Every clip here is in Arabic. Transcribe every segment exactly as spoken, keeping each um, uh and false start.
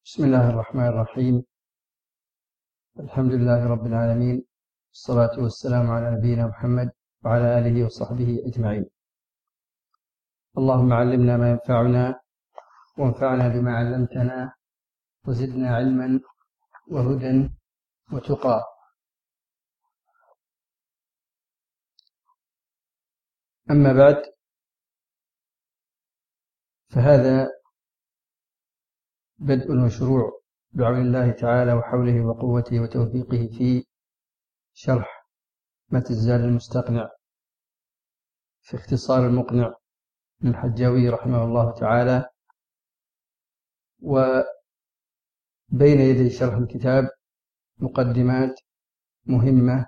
بسم الله الرحمن الرحيم. الحمد لله رب العالمين، والصلاة والسلام على نبينا محمد وعلى آله وصحبه أجمعين. اللهم علمنا ما ينفعنا وانفعنا بما علمتنا وزدنا علما وهدى وتقى. أما بعد، فهذا بدء وشروع بعون الله تعالى وحوله وقوته وتوفيقه في شرح متن الزاد المستقنع في اختصار المقنع للحجاوي رحمه الله تعالى. وبين يدي شرح الكتاب مقدمات مهمة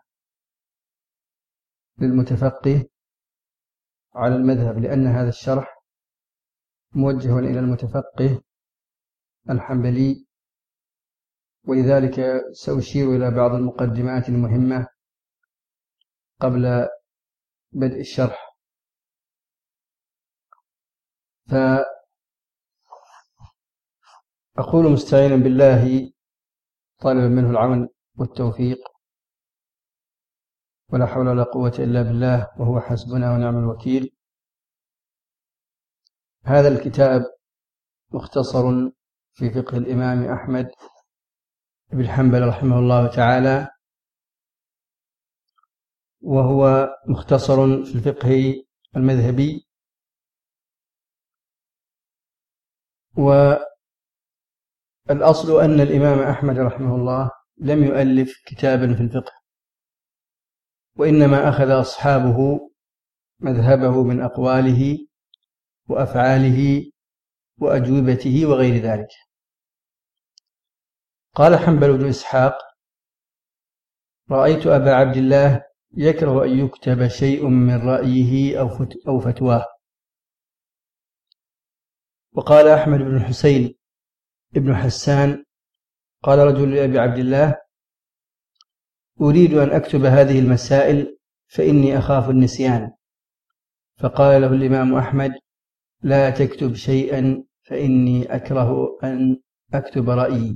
للمتفقه على المذهب، لأن هذا الشرح موجه إلى المتفقه الحنبلي، ولذلك سأشير إلى بعض المقدمات المهمة قبل بدء الشرح. فأقول مستعينا بالله طالبا منه العون والتوفيق، ولا حول ولا قوة إلا بالله، وهو حسبنا ونعم الوكيل. هذا الكتاب مختصر في فقه الإمام أحمد بن حنبل رحمه الله تعالى، وهو مختصر في الفقه المذهبي. والأصل أن الإمام أحمد رحمه الله لم يؤلف كتابا في الفقه، وإنما أخذ أصحابه مذهبه من أقواله وأفعاله وأجوبته وغير ذلك. قال حنبل بن إسحاق: رأيت أبا عبد الله يكره أن يكتب شيء من رأيه أو فتواه. وقال أحمد بن الحسين ابن حسان: قال رجل لأبي عبد الله: أريد أن أكتب هذه المسائل فإني أخاف النسيان. فقال له الإمام أحمد: لا تكتب شيئا فإني أكره أن أكتب رأيي.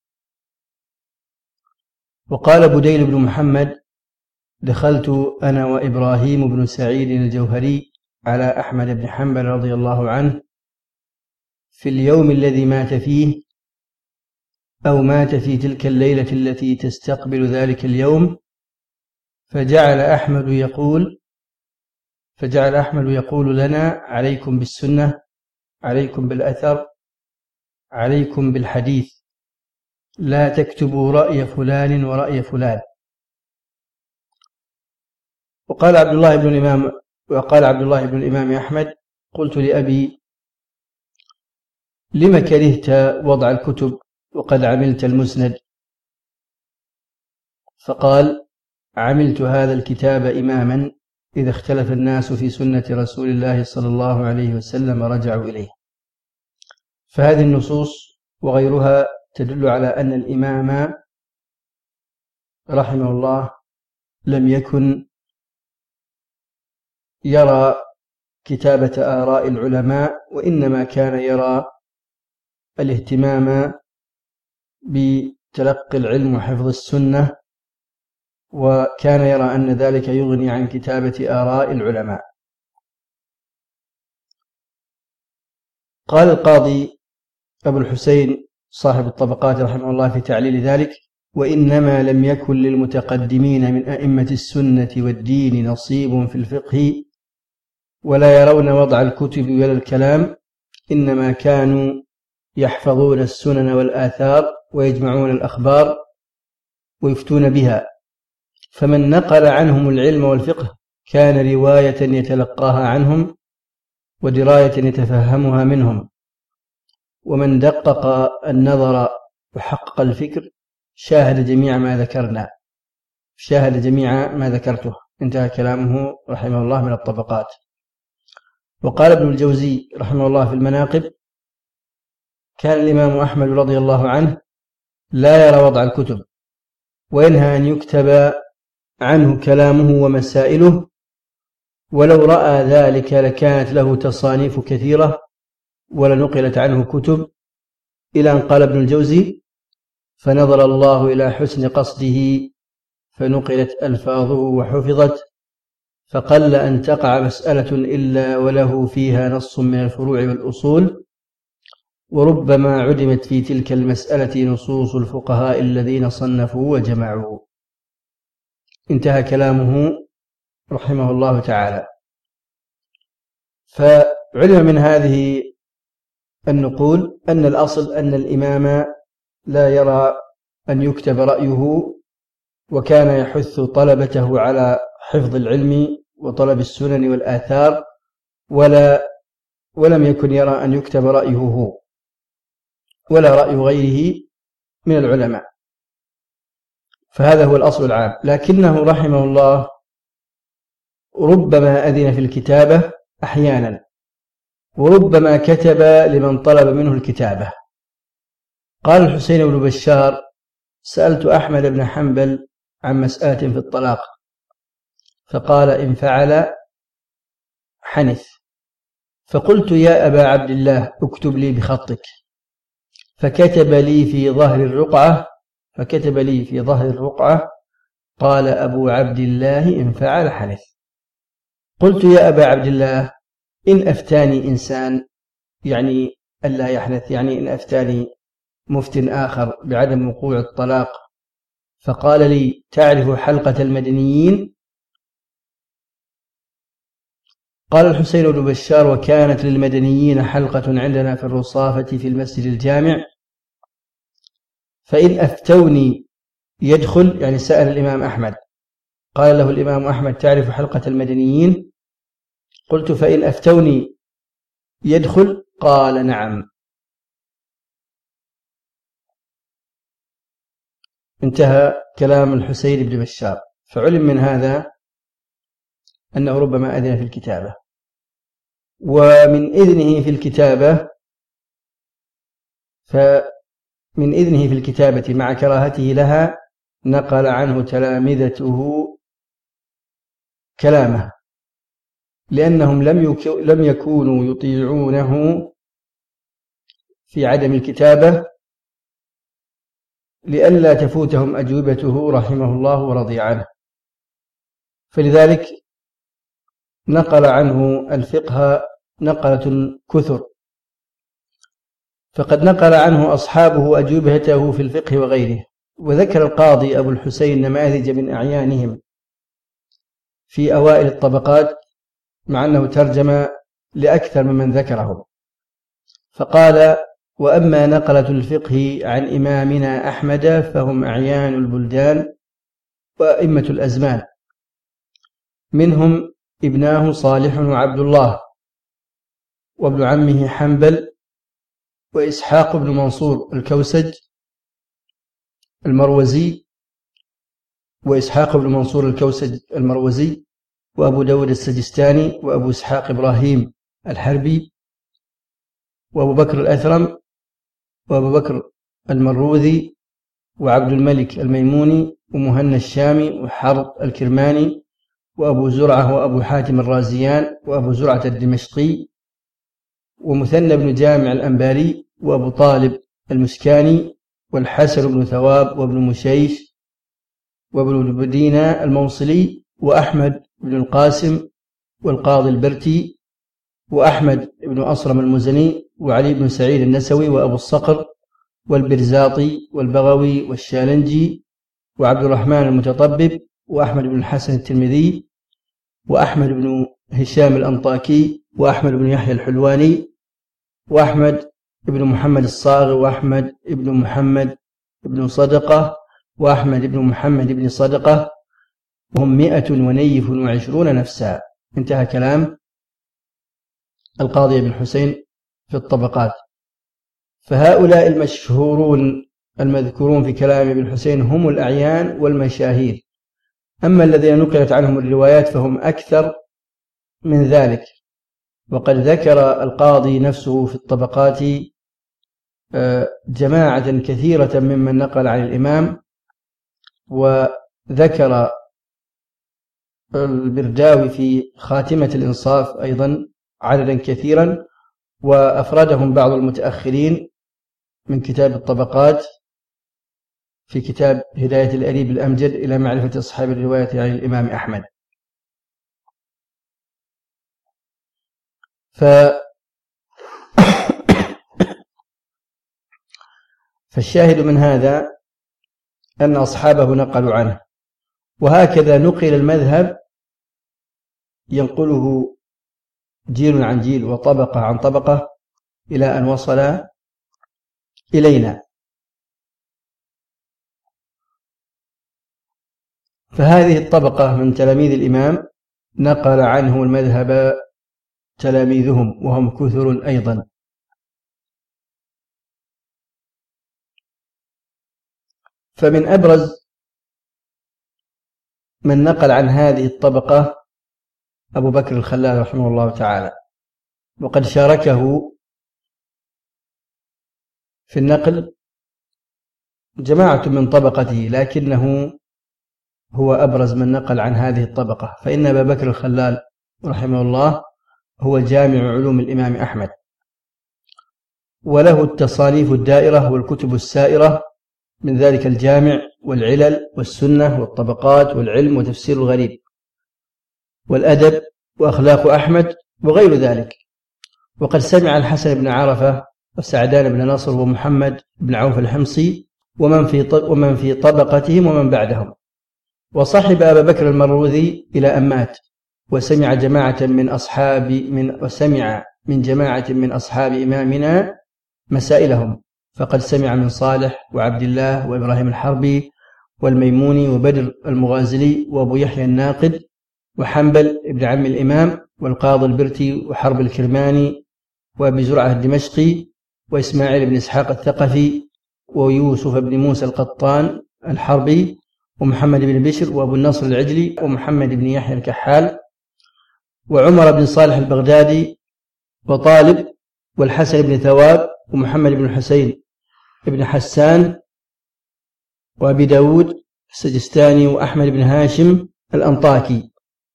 وقال بديل بن محمد: دخلت أنا وإبراهيم بن سعيد الجوهري على أحمد بن حنبل رضي الله عنه في اليوم الذي مات فيه، أو مات في تلك الليلة التي تستقبل ذلك اليوم، فجعل أحمد يقول فجعل أحمد يقول لنا: عليكم بالسنة، عليكم بالأثر، عليكم بالحديث، لا تكتبوا رأي فلان ورأي فلان. وقال عبد الله بن الإمام وقال عبد الله بن الإمام أحمد: قلت لأبي: لما كرهت وضع الكتب وقد عملت المسند؟ فقال: عملت هذا الكتاب إماما إذا اختلف الناس في سنة رسول الله صلى الله عليه وسلم رجعوا إليه. فهذه النصوص وغيرها تدل على أن الإمام رحمه الله لم يكن يرى كتابة آراء العلماء، وإنما كان يرى الاهتمام بتلقي العلم وحفظ السنة، وكان يرى أن ذلك يغني عن كتابة آراء العلماء. قال القاضي أبو الحسين صاحب الطبقات رحمه الله في تعليل ذلك: وإنما لم يكن للمتقدمين من أئمة السنة والدين نصيب في الفقه، ولا يرون وضع الكتب ولا الكلام، إنما كانوا يحفظون السنن والآثار ويجمعون الأخبار ويفتون بها، فمن نقل عنهم العلم والفقه كان رواية يتلقاها عنهم ودراية يتفهمها منهم، ومن دقق النظر وحقق الفكر شاهد جميع ما ذكرنا شاهد جميع ما ذكرته. انتهى كلامه رحمه الله من الطبقات. وقال ابن الجوزي رحمه الله في المناقب: كان الإمام أحمد رضي الله عنه لا يرى وضع الكتب، وينهى أن يكتب عنه كلامه ومسائله، ولو رأى ذلك لكانت له تصانيف كثيرة ولنقلت عنه كتب، إلى أن قال ابن الجوزي: فنظر الله إلى حسن قصده فنقلت ألفاظه وحفظت، فقل أن تقع مسألة إلا وله فيها نص من الفروع والأصول، وربما عدمت في تلك المسألة نصوص الفقهاء الذين صنفوا وجمعوا. انتهى كلامه رحمه الله تعالى. فعلم من هذه النقول أن الأصل أن الإمام لا يرى أن يكتب رأيه، وكان يحث طلبته على حفظ العلم وطلب السنن والآثار، ولا ولم يكن يرى أن يكتب رأيه هو ولا رأي غيره من العلماء. فهذا هو الأصل العام. لكنه رحمه الله ربما أذن في الكتابة أحيانا، وربما كتب لمن طلب منه الكتابة. قال الحسين بن بشار: سألت أحمد بن حنبل عن مسألة في الطلاق، فقال: إن فعل حنث. فقلت: يا أبا عبد الله اكتب لي بخطك. فكتب لي في ظهر الرقعة فكتب لي في ظهر الرقعة قال أبو عبد الله: إن فعل حنث. قلت: يا أبا عبد الله، إن أفتاني إنسان، يعني ألا يحنث، يعني إن أفتاني مفت آخر بعدم وقوع الطلاق، فقال لي: تعرف حلقة المدنيين؟ قال الحسين بن بشار: وكانت للمدنيين حلقة عندنا في الرصافة في المسجد الجامع، فإن أفتوني يدخل، يعني سأل الإمام أحمد. قال له الإمام أحمد: تعرف حلقة المدنيين؟ قلت: فإن أفتوني يدخل؟ قال: نعم. انتهى كلام الحسين بن بشار. فعلم من هذا أنه ربما أذن في الكتابة، ومن إذنه في الكتابة فمن إذنه في الكتابة مع كراهته لها نقل عنه تلامذته كلامه، لأنهم لم يكونوا يطيعونه في عدم الكتابة لئلا تفوتهم أجوبته رحمه الله ورضي عنه. فلذلك نقل عنه الفقه نقلة كثر، فقد نقل عنه أصحابه أجوبته في الفقه وغيره. وذكر القاضي أبو الحسين نماذج من أعيانهم في أوائل الطبقات، مع أنه ترجم لأكثر ممن ذكرهم، فقال: وأما نقلة الفقه عن إمامنا أحمد فهم أعيان البلدان وأئمة الأزمان، منهم ابناه صالح وعبد الله، وابن عمه حنبل، وإسحاق بن منصور الكوسج المروزي وإسحاق بن منصور الكوسج المروزي وأبو داود السجستاني، وأبو إسحاق إبراهيم الحربي، وأبو بكر الأثرم، وأبو بكر المروذي، وعبد الملك الميموني، ومهنا الشامي، وحرب الكرماني، وأبو زرعة، وأبو حاتم الرازيان، وأبو زرعة الدمشقي، ومثنى بن جامع الأنباري، وأبو طالب المسكاني، والحسن بن ثواب، وابن مشيش، وابن بدينة الموصلي، وأحمد بن القاسم، والقاضي البرتي، وأحمد بن أصرم المزني، وعلي بن سعيد النسوي، وأبو الصقر، والبرزاطي، والبغوي، والشالنجي، وعبد الرحمن المتطبب، وأحمد بن الحسن الترمذي، وأحمد بن هشام الأنطاكي، وأحمد بن يحيى الحلواني، وأحمد بن محمد الصاغر، وأحمد بن محمد بن صدقة، وأحمد بن محمد بن صدقة، وهم مئة ونيف وعشرون نفسا. انتهى كلام القاضي ابن حسين في الطبقات. فهؤلاء المشهورون المذكورون في كلام ابن حسين هم الأعيان والمشاهير. أما الذين نقلت عنهم الروايات فهم أكثر من ذلك. وقد ذكر القاضي نفسه في الطبقات جماعة كثيرة ممن نقل عن الإمام، وذكر البرداوي في خاتمة الإنصاف أيضا عددا كثيرا، وأفردهم بعض المتأخرين من كتاب الطبقات في كتاب هداية الأريب الأمجد إلى معرفة أصحاب الرواية عن الإمام أحمد. ف فالشاهد من هذا أن أصحابه نقلوا عنه، وهكذا نقل المذهب ينقله جيل عن جيل وطبقة عن طبقة إلى أن وصل إلينا. فهذه الطبقة من تلاميذ الإمام نقل عنه المذهب تلاميذهم وهم كثر أيضا. فمن أبرز من نقل عن هذه الطبقة أبو بكر الخلال رحمه الله تعالى، وقد شاركه في النقل جماعة من طبقته، لكنه هو أبرز من نقل عن هذه الطبقة، فإن أبا بكر الخلال رحمه الله هو جامع علوم الإمام أحمد، وله التصانيف الدائرة والكتب السائرة، من ذلك الجامع والعلل والسنة والطبقات والعلم وتفسير الغريب والأدب وأخلاق أحمد وغير ذلك. وقد سمع الحسن بن عرفة وسعدان بن نصر ومحمد بن عوف الحمصي ومن في ومن في طبقتهم ومن بعدهم، وصحب أبا بكر المروذي إلى أن مات، وسمع جماعة من أصحاب من وسمع من جماعة من أصحاب إمامنا مسائلهم، فقد سمع من صالح وعبد الله وإبراهيم الحربي والميموني وبدر المغازلي وأبو يحيى الناقد وحنبل ابن عم الإمام والقاضي البرتي وحرب الكرماني وأبي زرعة الدمشقي وإسماعيل بن إسحاق الثقفي ويوسف بن موسى القطان الحربي ومحمد بن بشر وأبو النصر العجلي ومحمد بن يحيى الكحال وعمر بن صالح البغدادي وطالب والحسن بن ثواب ومحمد بن الحسين بن حسان وأبي داود السجستاني وأحمد بن هاشم الأنطاكي،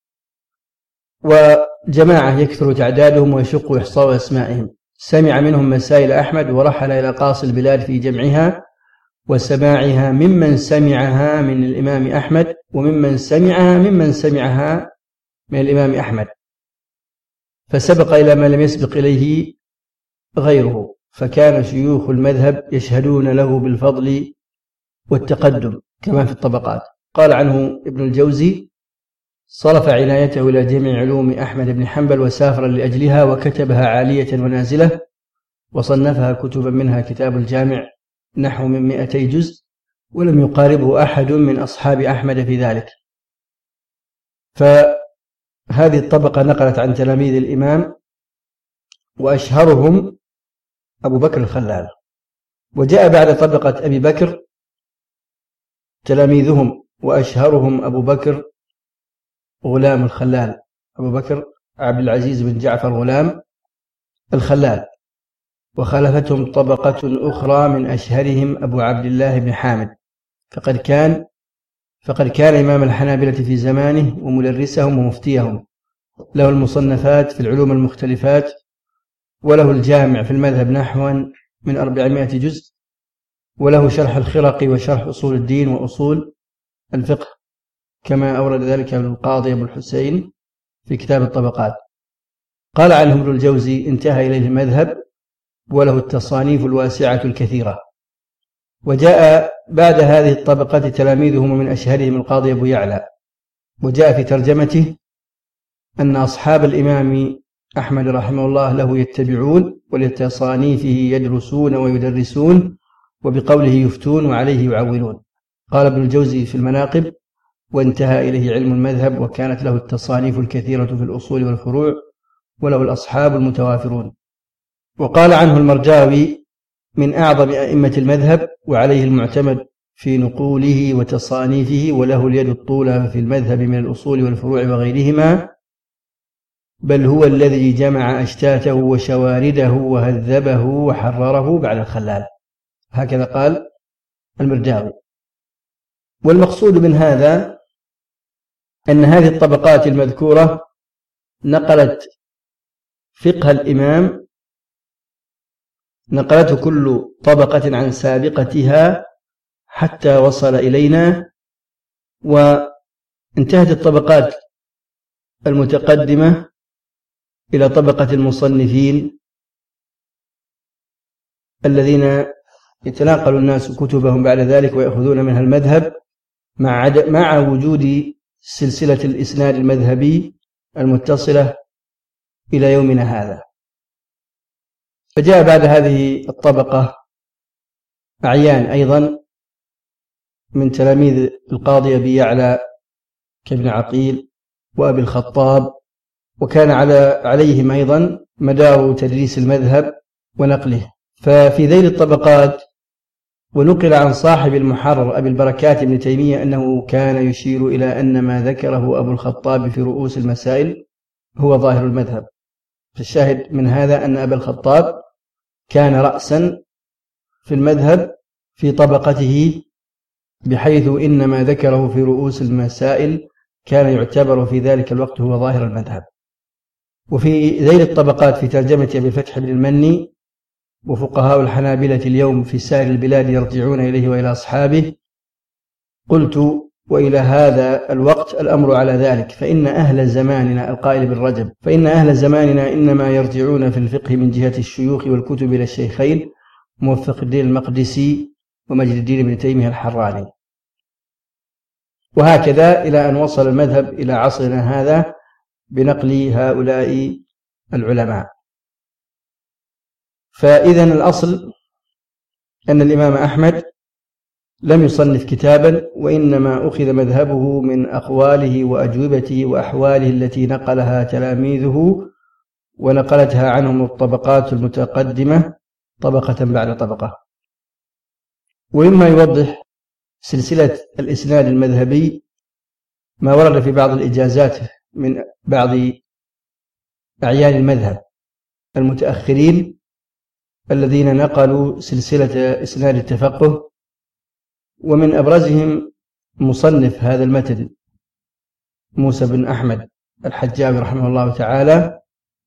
وجماعة يكثر تعدادهم ويشق إحصاء أسمائهم. سمع منهم مسائل أحمد ورحل إلى قاصي البلاد في جمعها وسماعها ممن سمعها من الإمام أحمد وممن سمعها ممن سمعها من الإمام أحمد، فسبق إلى ما لم يسبق إليه غيره، فكان شيوخ المذهب يشهدون له بالفضل والتقدم كما في الطبقات. قال عنه ابن الجوزي: صرف عنايته إلى جميع علوم أحمد بن حنبل وسافر لأجلها وكتبها عالية ونازلة، وصنفها كتبا منها كتاب الجامع نحو من مئتي جزء، ولم يقاربه أحد من أصحاب أحمد في ذلك. فهذه الطبقة نقلت عن تلاميذ الإمام، وأشهرهم أبو بكر الخلال. وجاء بعد طبقة أبي بكر تلاميذهم، وأشهرهم أبو بكر غلام الخلال، أبو بكر عبد العزيز بن جعفر غلام الخلال. وخلفتهم طبقة أخرى من أشهرهم أبو عبد الله بن حامد، فقد كان فقد كان إمام الحنابلة في زمانه ومدرسهم ومفتيهم، له المصنفات في العلوم المختلفات، وله الجامع في المذهب نحو من أربعمائة جزء، وله شرح الخرق وشرح أصول الدين وأصول الفقه، كما أورد ذلك القاضي أبو الحسين في كتاب الطبقات. قال عنه ابن الجوزي: انتهى إليه المذهب وله التصانيف الواسعة الكثيرة. وجاء بعد هذه الطبقة تلاميذهم ومن أشهرهم القاضي أبو يعلى. وجاء في ترجمته أن أصحاب الإمام أحمد رحمه الله له يتبعون، ولتصانيفه يدرسون ويدرسون، وبقوله يفتون وعليه يعولون. قال ابن الجوزي في المناقب: وانتهى إليه علم المذهب، وكانت له التصانيف الكثيرة في الأصول والفروع، وله الأصحاب المتوافرون. وقال عنه المرجاوي: من أعظم أئمة المذهب، وعليه المعتمد في نقوله وتصانيفه، وله اليد الطولى في المذهب من الأصول والفروع وغيرهما، بل هو الذي جمع أشتاته وشوارده وهذبه وحرره بعد الخلال. هكذا قال المرجاوي. والمقصود من هذا أن هذه الطبقات المذكورة نقلت فقه الإمام نقلته كل طبقة عن سابقتها حتى وصل إلينا، وانتهت الطبقات المتقدمة إلى طبقة المصنفين الذين يتناقل الناس كتبهم بعد ذلك ويأخذون منها المذهب مع مع وجود سلسلة الإسناد المذهبي المتصلة إلى يومنا هذا. فجاء بعد هذه الطبقة أعيان أيضا من تلاميذ القاضي أبي يعلى كابن عقيل وأبي الخطاب، وكان على عليهم أيضا مدار تدريس المذهب ونقله. ففي ذيل الطبقات ونقل عن صاحب المحرر أبي البركات ابن تيمية أنه كان يشير إلى أن ما ذكره أبو الخطاب في رؤوس المسائل هو ظاهر المذهب. فالشاهد من هذا أن أبا الخطاب كان رأسا في المذهب في طبقته، بحيث إن ما ذكره في رؤوس المسائل كان يعتبر في ذلك الوقت هو ظاهر المذهب. وفي ذيل الطبقات في ترجمة أبي الفتح بن المني: وفقهاء الحنابلة اليوم في سائر البلاد يرجعون إليه وإلى أصحابه. قلت: وإلى هذا الوقت الأمر على ذلك، فإن أهل زماننا القائل بالرجب فإن أهل زماننا إنما يرجعون في الفقه من جهة الشيوخ والكتب إلى الشيخين موفق الدين المقدسي ومجد الدين ابن تيمية الحراني، وهكذا إلى أن وصل المذهب إلى عصرنا هذا بنقل هؤلاء العلماء. فإذا الأصل أن الإمام أحمد لم يصنف كتابا، وإنما أخذ مذهبه من أقواله وأجوبته وأحواله التي نقلها تلاميذه ونقلتها عنهم الطبقات المتقدمة طبقة بعد طبقة. ومما يوضح سلسلة الإسناد المذهبي ما ورد في بعض الإجازات من بعض أعيان المذهب المتأخرين الذين نقلوا سلسلة إسناد التفقه، ومن أبرزهم مصنف هذا المتن موسى بن أحمد الحجاوي رحمه الله تعالى.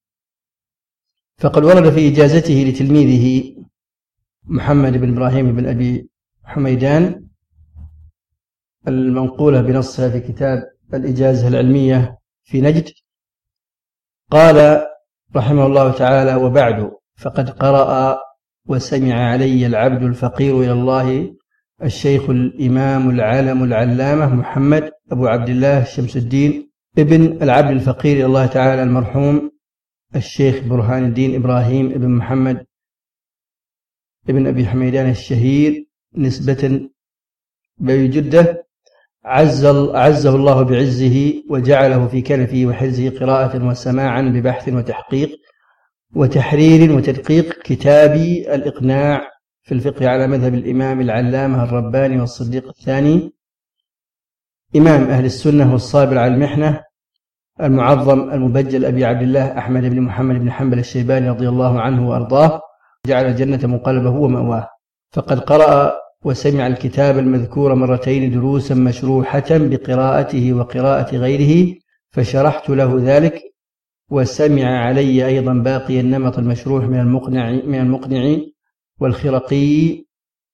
فقد ورد في إجازته لتلميذه محمد بن إبراهيم بن أبي حميدان المنقولة بنصها في كتاب الإجازة العلمية في نجد، قال رحمه الله تعالى: وبعد، فقد قرأ وسمع علي العبد الفقير إلى الله الشيخ الإمام العالم العلامة محمد أبو عبد الله شمس الدين ابن العبد الفقير إلى الله تعالى المرحوم الشيخ برهان الدين إبراهيم ابن محمد ابن أبي حميدان الشهير نسبة بجدة، عزه الله بعزه وجعله في كنفه وحرزه قراءة وسماعا ببحث وتحقيق وتحرير وتدقيق كتابي الإقناع في الفقه على مذهب الإمام العلامة الرباني والصديق الثاني إمام أهل السنة والصابر على المحنة المعظم المبجل أبي عبد الله أحمد بن محمد بن حنبل الشيباني رضي الله عنه وأرضاه، جعل الجنة منقلبه ومأواه. فقد قرأ وسمع الكتاب المذكور مرتين دروسا مشروحة بقراءته وقراءة غيره، فشرحت له ذلك، وسمع علي أيضا باقي النمط المشروح من المقنع من المقنع والخرقي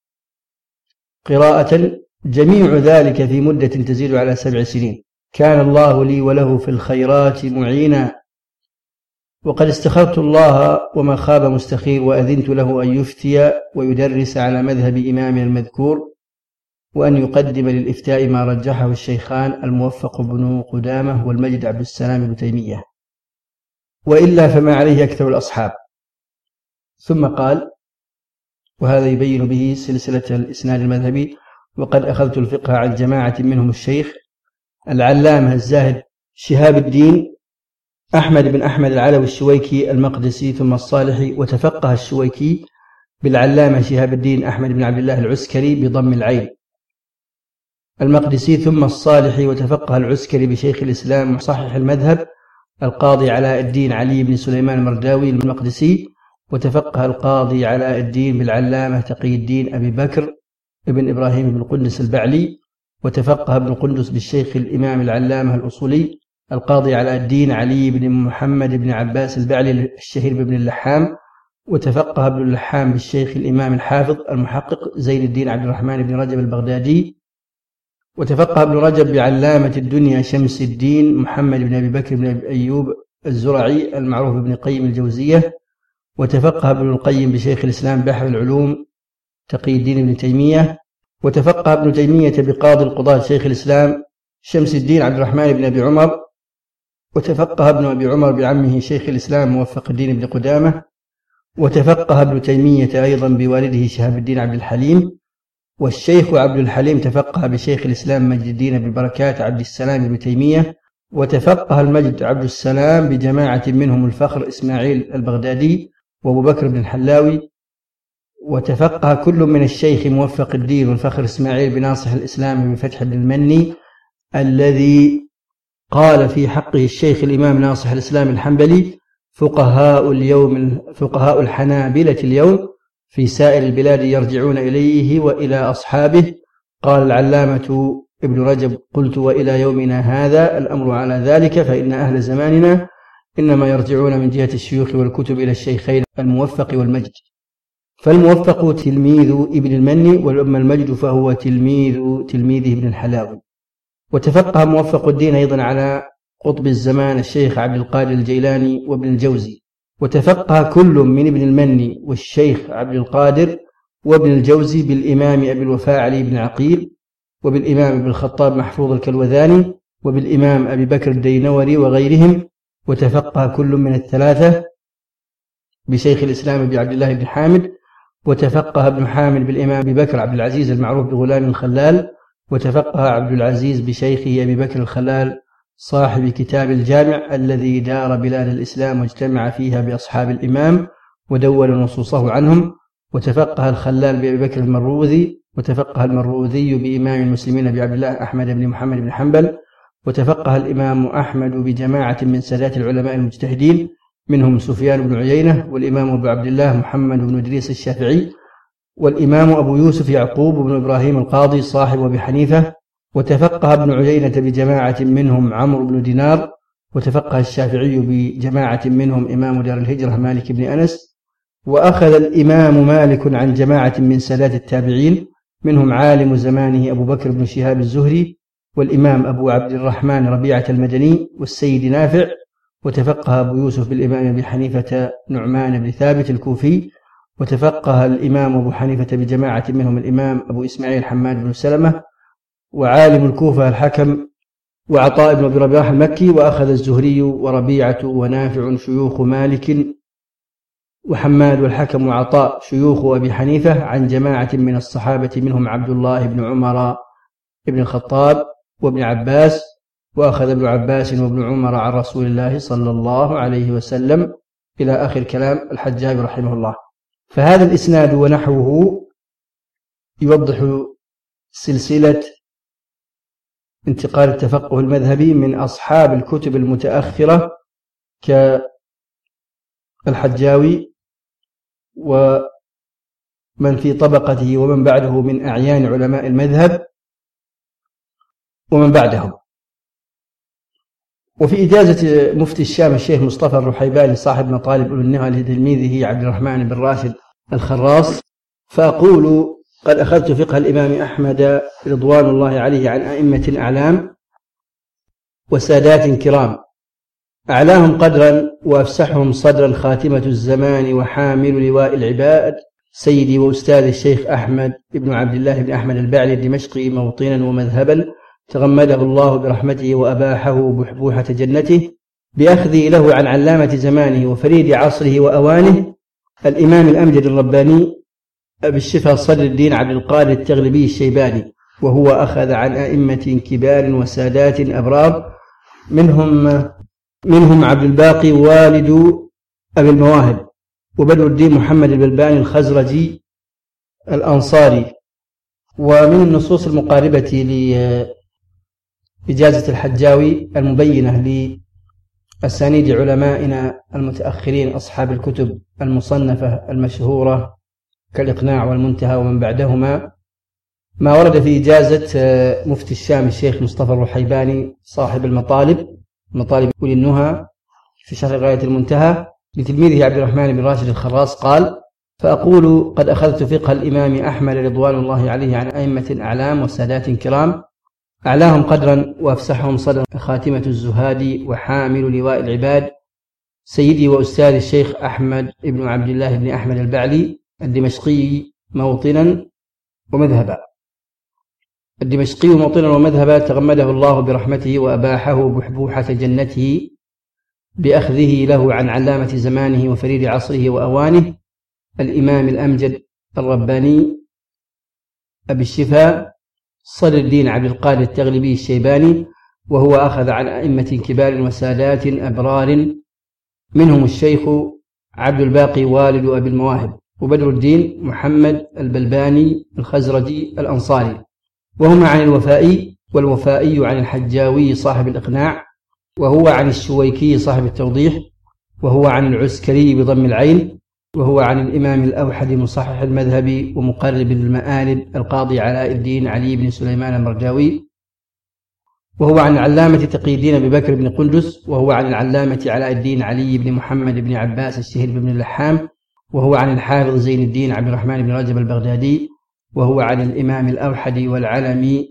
قراءة، جميع ذلك في مدة تزيد على سبع سنين. كان الله لي وله في الخيرات معينا، وقد استخرت الله وما خاب مستخير، وأذنت له أن يفتي ويدرس على مذهب إمامنا المذكور، وأن يقدم للإفتاء ما رجحه الشيخان الموفق بن قدامة والمجد عبد السلام بن تيمية، وإلا فما عليه أكثر الأصحاب. ثم قال: وهذا يبين به سلسلة الإسناد المذهبي: وقد أخذت الفقه عن جماعة منهم الشيخ العلامة الزاهد شهاب الدين أحمد بن أحمد العلوي الشويكي المقدسي ثم الصالحي، وتفقه الشويكي بالعلامة شهاب الدين أحمد بن عبد الله العسكري بضم العين المقدسي، ثم الصالحي، وتفقه العسكري بشيخ الإسلام مصحح المذهب القاضي علاء الدين علي بن سليمان المرداوي المقدسي، وتفقه القاضي علاء الدين بالعلامة تقي الدين أبي بكر ابن إبراهيم بن قندس البعلي، وتفقه ابن قندس بالشيخ الإمام العلامة الأصولي القاضي علاء الدين علي بن محمد بن عباس البعلي الشهير بن اللحام، وتفقه ابن اللحام بالشيخ الإمام الحافظ المحقق زين الدين عبد الرحمن بن رجب البغدادي. وتفقه ابن رجب بعلامة الدنيا شمس الدين محمد بن أبي بكر بن أبي أيوب الزرعي المعروف بابن قيم الجوزية. وتفقه ابن القيم بشيخ الإسلام بحر العلوم تقي الدين ابن تيمية. وتفقه ابن تيمية بقاضي القضاة شيخ الإسلام شمس الدين عبد الرحمن بن أبي عمر. وتفقه ابن أبي عمر بعمه شيخ الإسلام موفق الدين بن قدامة. وتفقه ابن تيمية أيضا بوالده شهاب الدين عبد الحليم. والشيخ عبد الحليم تفقه بشيخ الإسلام مجد الدين بن بركات عبد السلام بن تيمية. وتفقه المجد عبد السلام بجماعة منهم الفخر إسماعيل البغدادي وأبو بكر بن الحلاوي. وتفقه كل من الشيخ موفق الدين والفخر إسماعيل بناصح الإسلام بفتح بن المني الذي قال في حقه الشيخ الإمام ناصح الإسلام الحنبلي: فقهاء اليوم فقهاء الحنابلة اليوم في سائر البلاد يرجعون إليه وإلى أصحابه. قال العلامة ابن رجب: قلت وإلى يومنا هذا الأمر على ذلك، فإن أهل زماننا إنما يرجعون من جهة الشيوخ والكتب إلى الشيخين الموفق والمجد، فالموفق تلميذ ابن المني، والأم المجد فهو تلميذ تلميذه ابن الحلاوي. وتفقه موفق الدين أيضا على قطب الزمان الشيخ عبد القادر الجيلاني وابن الجوزي. وتفقه كل من ابن المني والشيخ عبد القادر وابن الجوزي بالإمام أبي الوفاء علي بن عقيل، وبالإمام ابن الخطاب محفوظ الكلوذاني، وبالإمام أبي بكر الدينوري وغيرهم. وتفقه كل من الثلاثة بشيخ الإسلام أبي عبد الله بن حامد. وتفقه ابن حامد بالإمام أبي بكر عبد العزيز المعروف بغلام الخلال. وتفقه عبد العزيز بشيخه أبي بكر الخلال صاحب كتاب الجامع الذي دار بلاد الإسلام واجتمع فيها بأصحاب الإمام ودون نصوصه عنهم. وتفقه الخلال بأبي بكر المروذي. وتفقه المروذي بإمام المسلمين أبي عبد الله أحمد بن محمد بن حنبل. وتفقه الإمام أحمد بجماعة من سادات العلماء المجتهدين منهم سفيان بن عيينة، والإمام أبو عبد الله محمد بن إدريس الشافعي، والإمام أبو يوسف يعقوب بن إبراهيم القاضي صاحب أبي حنيفة. وتفقه ابن عيينة بجماعة منهم عمرو بن دينار. وتفقه الشافعي بجماعة منهم إمام دار الهجرة مالك بن أنس. وأخذ الإمام مالك عن جماعة من سادات التابعين منهم عالم زمانه أبو بكر بن شهاب الزهري، والإمام أبو عبد الرحمن ربيعة المدني، والسيد نافع. وتفقه أبو يوسف بالإمام أبي حنيفة نعمان بن ثابت الكوفي. وتفقه الإمام أبو حنيفة بجماعة منهم الإمام أبو إسماعيل حماد بن سلمة، وعالم الكوفة الحكم وعطاء بن أبي رباح المكي. وأخذ الزهري وربيعة ونافع شيوخ مالك، وحماد والحكم وعطاء شيوخ أبي حنيفة عن جماعة من الصحابة منهم عبد الله بن عمر بن الخطاب وابن عباس. وأخذ ابن عباس وابن عمر عن رسول الله صلى الله عليه وسلم إلى آخر كلام الحجاج رحمه الله. فهذا الإسناد ونحوه يوضح سلسلة انتقال التفقه المذهبي من أصحاب الكتب المتأخرة كالحجاوي ومن في طبقته ومن بعده من أعيان علماء المذهب ومن بعدهم. وفي إجازة مفتي الشام الشيخ مصطفى الرحيباني صاحب مطالب النهى لتلميذه عبد الرحمن بن راشد الخراص، فأقول: قد أخذت فقه الإمام أحمد رضوان الله عليه عن أئمة أعلام وسادات كرام، أعلاهم قدرا وأفسحهم صدرا، خاتمة الزمان وحامل لواء العباد، سيدي وأستاذ الشيخ أحمد بن عبد الله بن أحمد البعلي الدمشقي، موطنا ومذهبا تغمده الله برحمته وأباحه بحبوحة جنته، بأخذي له عن علامة زمانه وفريد عصره وأوانه الإمام الأمجد الرباني أبي الشفا صدر الدين عبد القادر التغلبي الشيباني. وهو أخذ عن أئمة كبار وسادات أبرار منهم منهم عبد الباقي والد أبي المواهب، وبدر الدين محمد البلباني الخزرجي الأنصاري. ومن النصوص المقاربة لإجازة الحجاوي المبينة لأسانيد علمائنا المتأخرين أصحاب الكتب المصنفة المشهورة كالإقناع والمنتهى ومن بعدهما، ما ورد في إجازة مفتي الشام الشيخ مصطفى الرحيباني صاحب المطالب مطالب أولي النهى في شرح غاية المنتهى لتلميذه عبد الرحمن بن راشد الخراص قال: فأقول قد أخذت فقه الإمام أحمد رضوان الله عليه عن أئمة أعلام وسادات كرام، أعلاهم قدرا وأفسحهم صدرا خاتمة الزهاد وحامل لواء العباد سيدي وأستاذ الشيخ أحمد بن عبد الله بن أحمد البعلي الدمشقي موطنا ومذهبا الدمشقي موطنا ومذهبا تغمده الله برحمته وأباحه بحبوحة جنته بأخذه له عن علامة زمانه وفريد عصره وأوانه الإمام الأمجد الرباني أبي الشفاء صدر الدين عبد القادر التغلبي الشيباني، وهو أخذ عن أئمة كبار وسادات أبرار منهم الشيخ عبد الباقي والد أبي المواهب وبدر الدين محمد البلباني الخزرجي الأنصاري، وهما عن الوفائي والوفائي عن الحجاوي صاحب الإقناع، وهو عن الشويكي صاحب التوضيح، وهو عن العسكري بضم العين، وهو عن الإمام الأوحد مصحح المذهب ومقرب المآلب القاضي علاء الدين علي بن سليمان المرجاوي، وهو عن العلامة تقي الدين أبي بكر بن قندس، وهو عن العلامة علاء الدين علي بن محمد بن عباس الشهير بن اللحام، وهو عن الحافظ زين الدين عبد الرحمن بن رجب البغدادي، وهو عن الإمام الأوحد والعلمي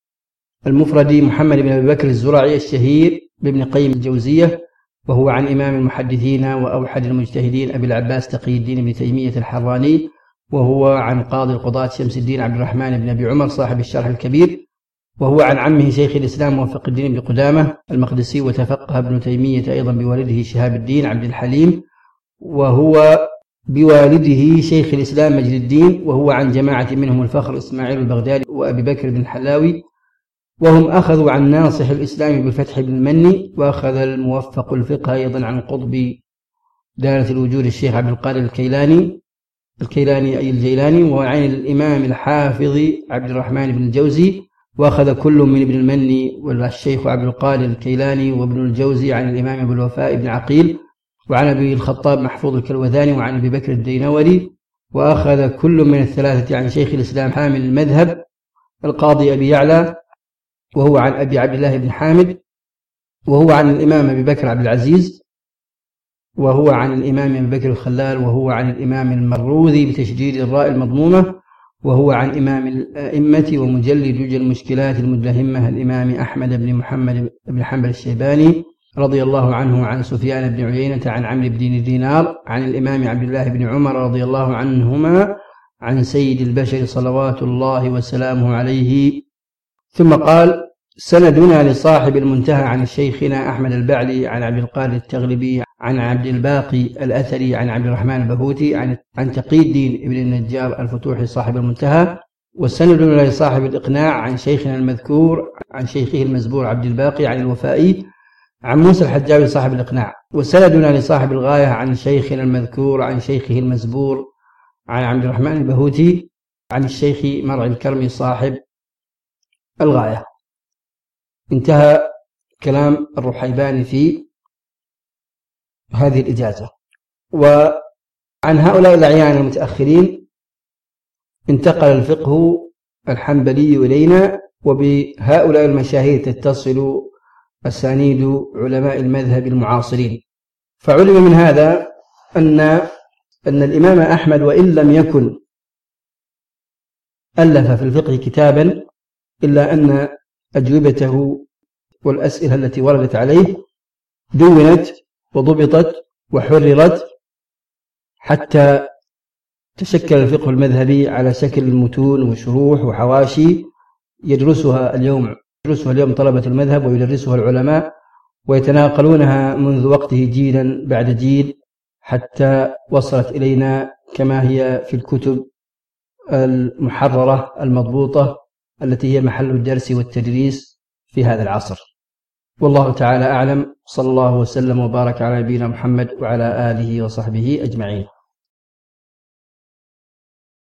المفردي محمد بن أبي بكر الزرعي الشهير بابن قيم الجوزية، وهو عن إمام المحدثين وأوحد المجتهدين أبي العباس تقي الدين بن تيمية الحراني، وهو عن قاضي القضاة شمس الدين عبد الرحمن بن أبي عمر صاحب الشرح الكبير، وهو عن عمه شيخ الإسلام موفق الدين بن قدامة المقدسي، وتفقه ابن تيمية أيضا بوالده شهاب الدين عبد الحليم، وهو بوالده شيخ الإسلام مجد الدين، وهو عن جماعة منهم الفخر إسماعيل البغدادي وأبي بكر بن الحلاوي، وهم أخذوا عن ناصح الإسلام بالفتح بن المني، وأخذ الموفق الفقه أيضا عن قطب دارة الوجود الشيخ عبد القادر الكيلاني الكيلاني أي الجيلاني، وعن الإمام الحافظ عبد الرحمن بن الجوزي، وأخذ كل من ابن المني والشيخ عبد القادر الكيلاني وابن الجوزي عن الإمام أبو الوفاء بن عقيل، وعن أبي الخطاب محفوظ الكلوذاني، وعن أبي بكر الدينوري، وأخذ كل من الثلاثة عن شيخ الإسلام حامل المذهب القاضي أبي يعلى، وهو عن أبي عبد الله بن حامد، وهو عن الإمام أبي بكر عبد العزيز، وهو عن الإمام أبي بكر الخلال، وهو عن الإمام المروذي بتشديد الراء المضمومة، وهو عن إمام الأئمة ومجلد جل المشكلات المدلهمة الإمام أحمد بن محمد بن حنبل الشيباني رضي الله عنه، عن سفيان بن عيينة عن عمرو بن دينار عن الإمام عبد الله بن عمر رضي الله عنهما عن سيد البشر صلوات الله وسلامه عليه. ثم قال: سندنا لصاحب المنتهى عن شيخنا أحمد البعلي عن عبد القادر التغلبي عن عبد الباقي الأثري عن عبد الرحمن البهوتي عن عن تقي الدين ابن النجار الفتوحي صاحب المنتهى. وسندنا لصاحب الإقناع عن شيخنا المذكور عن شيخه المزبور عبد الباقي عن الوفائي عن موسى الحجاوي صاحب الإقناع. وسندنا لصاحب الغاية عن شيخنا المذكور عن شيخه المزبور عن عبد الرحمن البهوتي عن الشيخ مرعي الكرمي صاحب الغاية. انتهى كلام الرحيباني في هذه الإجازة. وعن هؤلاء الأعيان المتأخرين انتقل الفقه الحنبلي إلينا، وبهؤلاء المشاهير تتصل أسانيد علماء المذهب المعاصرين. فعلم من هذا أن أن الإمام أحمد وإن لم يكن ألف في الفقه كتابا، إلا أن أجوبته والأسئلة التي وردت عليه دونت وضبطت وحررت حتى تشكل الفقه المذهبي على شكل المتون وشروح وحواشي يدرسها اليوم يدرسها اليوم طلبة المذهب ويدرسها العلماء، ويتناقلونها منذ وقته جيلا بعد جيل حتى وصلت إلينا كما هي في الكتب المحررة المضبوطة التي هي محل الدرس والتدريس في هذا العصر. والله تعالى أعلم، صلى الله وسلم وبارك على نبينا محمد وعلى آله وصحبه أجمعين.